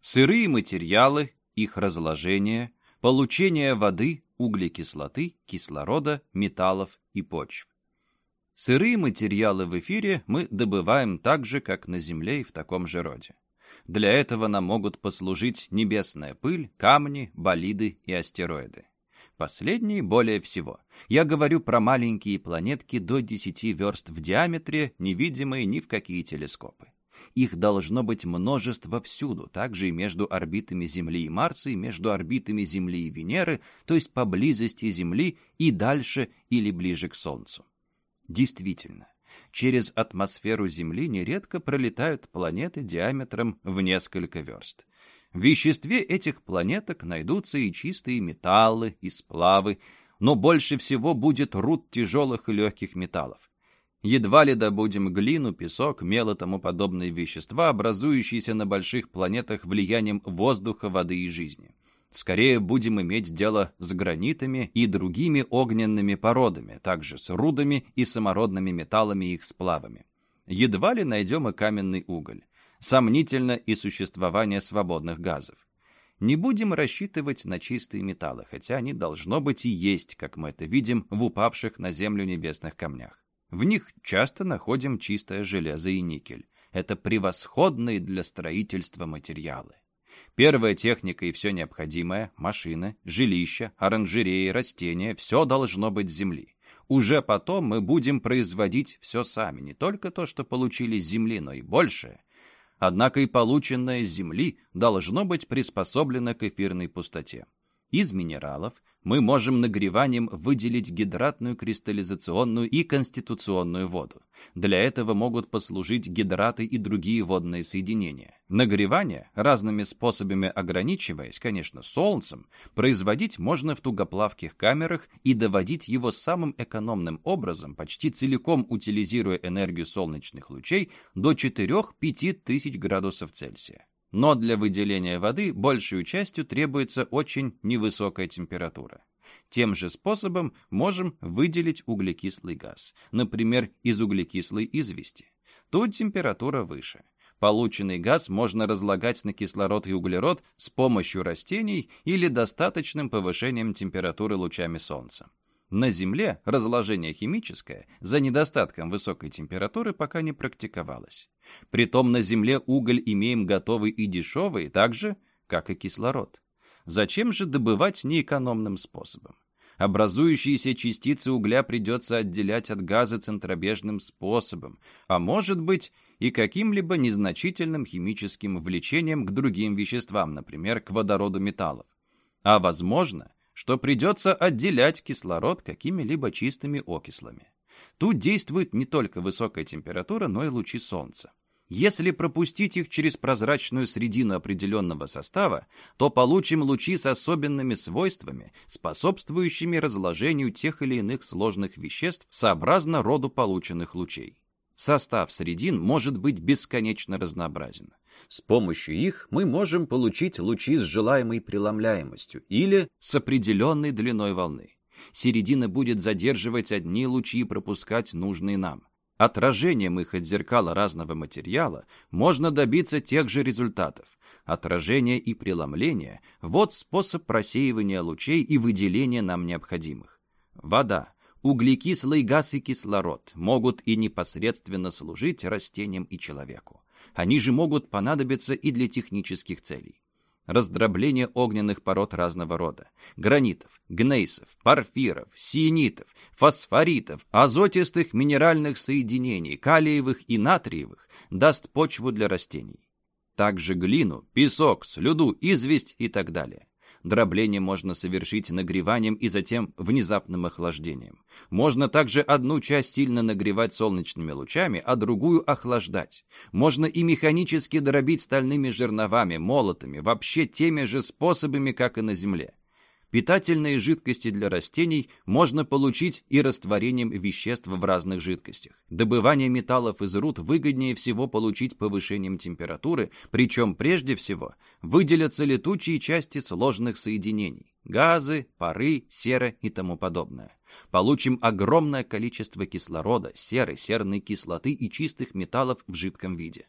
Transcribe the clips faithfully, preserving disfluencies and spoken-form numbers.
Сырые материалы, их разложение, получение воды, углекислоты, кислорода, металлов и почв. Сырые материалы в эфире мы добываем так же, как на Земле и в таком же роде. Для этого нам могут послужить небесная пыль, камни, болиды и астероиды. Последние более всего. Я говорю про маленькие планетки до десяти верст в диаметре, невидимые ни в какие телескопы. Их должно быть множество всюду, также и между орбитами Земли и Марса, и между орбитами Земли и Венеры, то есть поблизости Земли и дальше или ближе к Солнцу. Действительно, через атмосферу Земли нередко пролетают планеты диаметром в несколько верст. В веществе этих планеток найдутся и чистые металлы, и сплавы, но больше всего будет руд тяжелых и легких металлов. Едва ли добудем глину, песок, мел и тому подобные вещества, образующиеся на больших планетах влиянием воздуха, воды и жизни. Скорее будем иметь дело с гранитами и другими огненными породами, также с рудами и самородными металлами и их сплавами. Едва ли найдем и каменный уголь. Сомнительно и существование свободных газов. Не будем рассчитывать на чистые металлы, хотя они должно быть и есть, как мы это видим в упавших на Землю небесных камнях. В них часто находим чистое железо и никель. Это превосходные для строительства материалы. Первая техника и все необходимое – машины, жилища, оранжереи, растения – все должно быть с земли. Уже потом мы будем производить все сами, не только то, что получили с земли, но и большее. Однако и полученное с земли должно быть приспособлено к эфирной пустоте. Из минералов мы можем нагреванием выделить гидратную, кристаллизационную и конституционную воду. Для этого могут послужить гидраты и другие водные соединения. Нагревание, разными способами ограничиваясь, конечно, солнцем, производить можно в тугоплавких камерах и доводить его самым экономным образом, почти целиком утилизируя энергию солнечных лучей, до четырёх-пяти тысяч градусов Цельсия. Но для выделения воды большей частью требуется очень невысокая температура. Тем же способом можем выделить углекислый газ, например, из углекислой извести. Тут температура выше. Полученный газ можно разлагать на кислород и углерод с помощью растений или достаточным повышением температуры лучами солнца. На Земле разложение химическое за недостатком высокой температуры пока не практиковалось. Притом на Земле уголь имеем готовый и дешевый, так же, как и кислород. Зачем же добывать неэкономным способом? Образующиеся частицы угля придется отделять от газа центробежным способом, а может быть и каким-либо незначительным химическим влечением к другим веществам, например, к водороду металлов. А возможно, что придется отделять кислород какими-либо чистыми окислами. Тут действует не только высокая температура, но и лучи солнца. Если пропустить их через прозрачную средину определенного состава, то получим лучи с особенными свойствами, способствующими разложению тех или иных сложных веществ сообразно роду полученных лучей. Состав средин может быть бесконечно разнообразен. С помощью их мы можем получить лучи с желаемой преломляемостью или с определенной длиной волны. Середина будет задерживать одни лучи и пропускать нужные нам. Отражением их от зеркала разного материала можно добиться тех же результатов. Отражение и преломление – вот способ просеивания лучей и выделения нам необходимых. Вода, углекислый газ и кислород могут и непосредственно служить растениям и человеку. Они же могут понадобиться и для технических целей. Раздробление огненных пород разного рода, гранитов, гнейсов, порфиров, сиенитов, фосфоритов, азотистых минеральных соединений, калиевых и натриевых даст почву для растений. Также глину, песок, слюду, известь и так далее. Дробление можно совершить нагреванием и затем внезапным охлаждением. Можно также одну часть сильно нагревать солнечными лучами, а другую охлаждать. Можно и механически дробить стальными жерновами, молотами, вообще теми же способами, как и на Земле. Питательные жидкости для растений можно получить и растворением веществ в разных жидкостях. Добывание металлов из руд выгоднее всего получить повышением температуры, причем прежде всего выделятся летучие части сложных соединений – газы, пары, сера и тому подобное. Получим огромное количество кислорода, серы, серной кислоты и чистых металлов в жидком виде.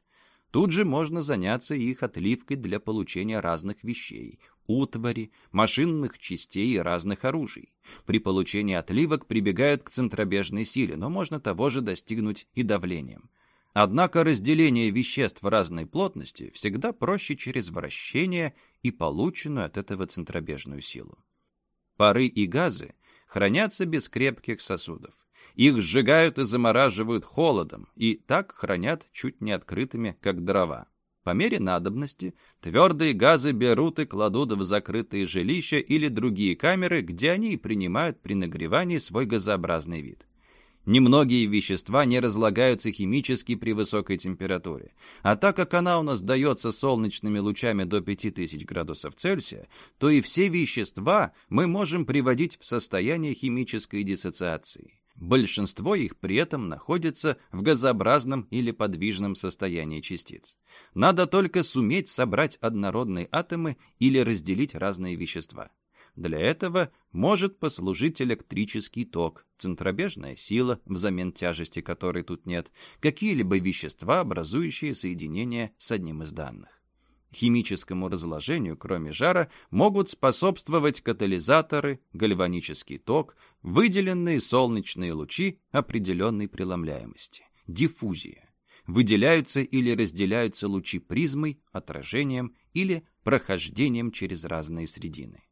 Тут же можно заняться их отливкой для получения разных вещей, утвари, машинных частей и разных оружий. При получении отливок прибегают к центробежной силе, но можно того же достигнуть и давлением. Однако разделение веществ разной плотности всегда проще через вращение и полученную от этого центробежную силу. Пары и газы хранятся без крепких сосудов. Их сжигают и замораживают холодом, и так хранят чуть не открытыми, как дрова. По мере надобности твердые газы берут и кладут в закрытые жилища или другие камеры, где они и принимают при нагревании свой газообразный вид. Немногие вещества не разлагаются химически при высокой температуре, а так как она у нас дается солнечными лучами до пяти тысяч градусов Цельсия, то и все вещества мы можем приводить в состояние химической диссоциации. Большинство их при этом находится в газообразном или подвижном состоянии частиц. Надо только суметь собрать однородные атомы или разделить разные вещества. Для этого может послужить электрический ток, центробежная сила, взамен тяжести которой тут нет, какие-либо вещества, образующие соединение с одним из данных. Химическому разложению, кроме жара, могут способствовать катализаторы, гальванический ток, выделенные солнечные лучи определенной преломляемости, диффузия. Выделяются или разделяются лучи призмой, отражением или прохождением через разные средины.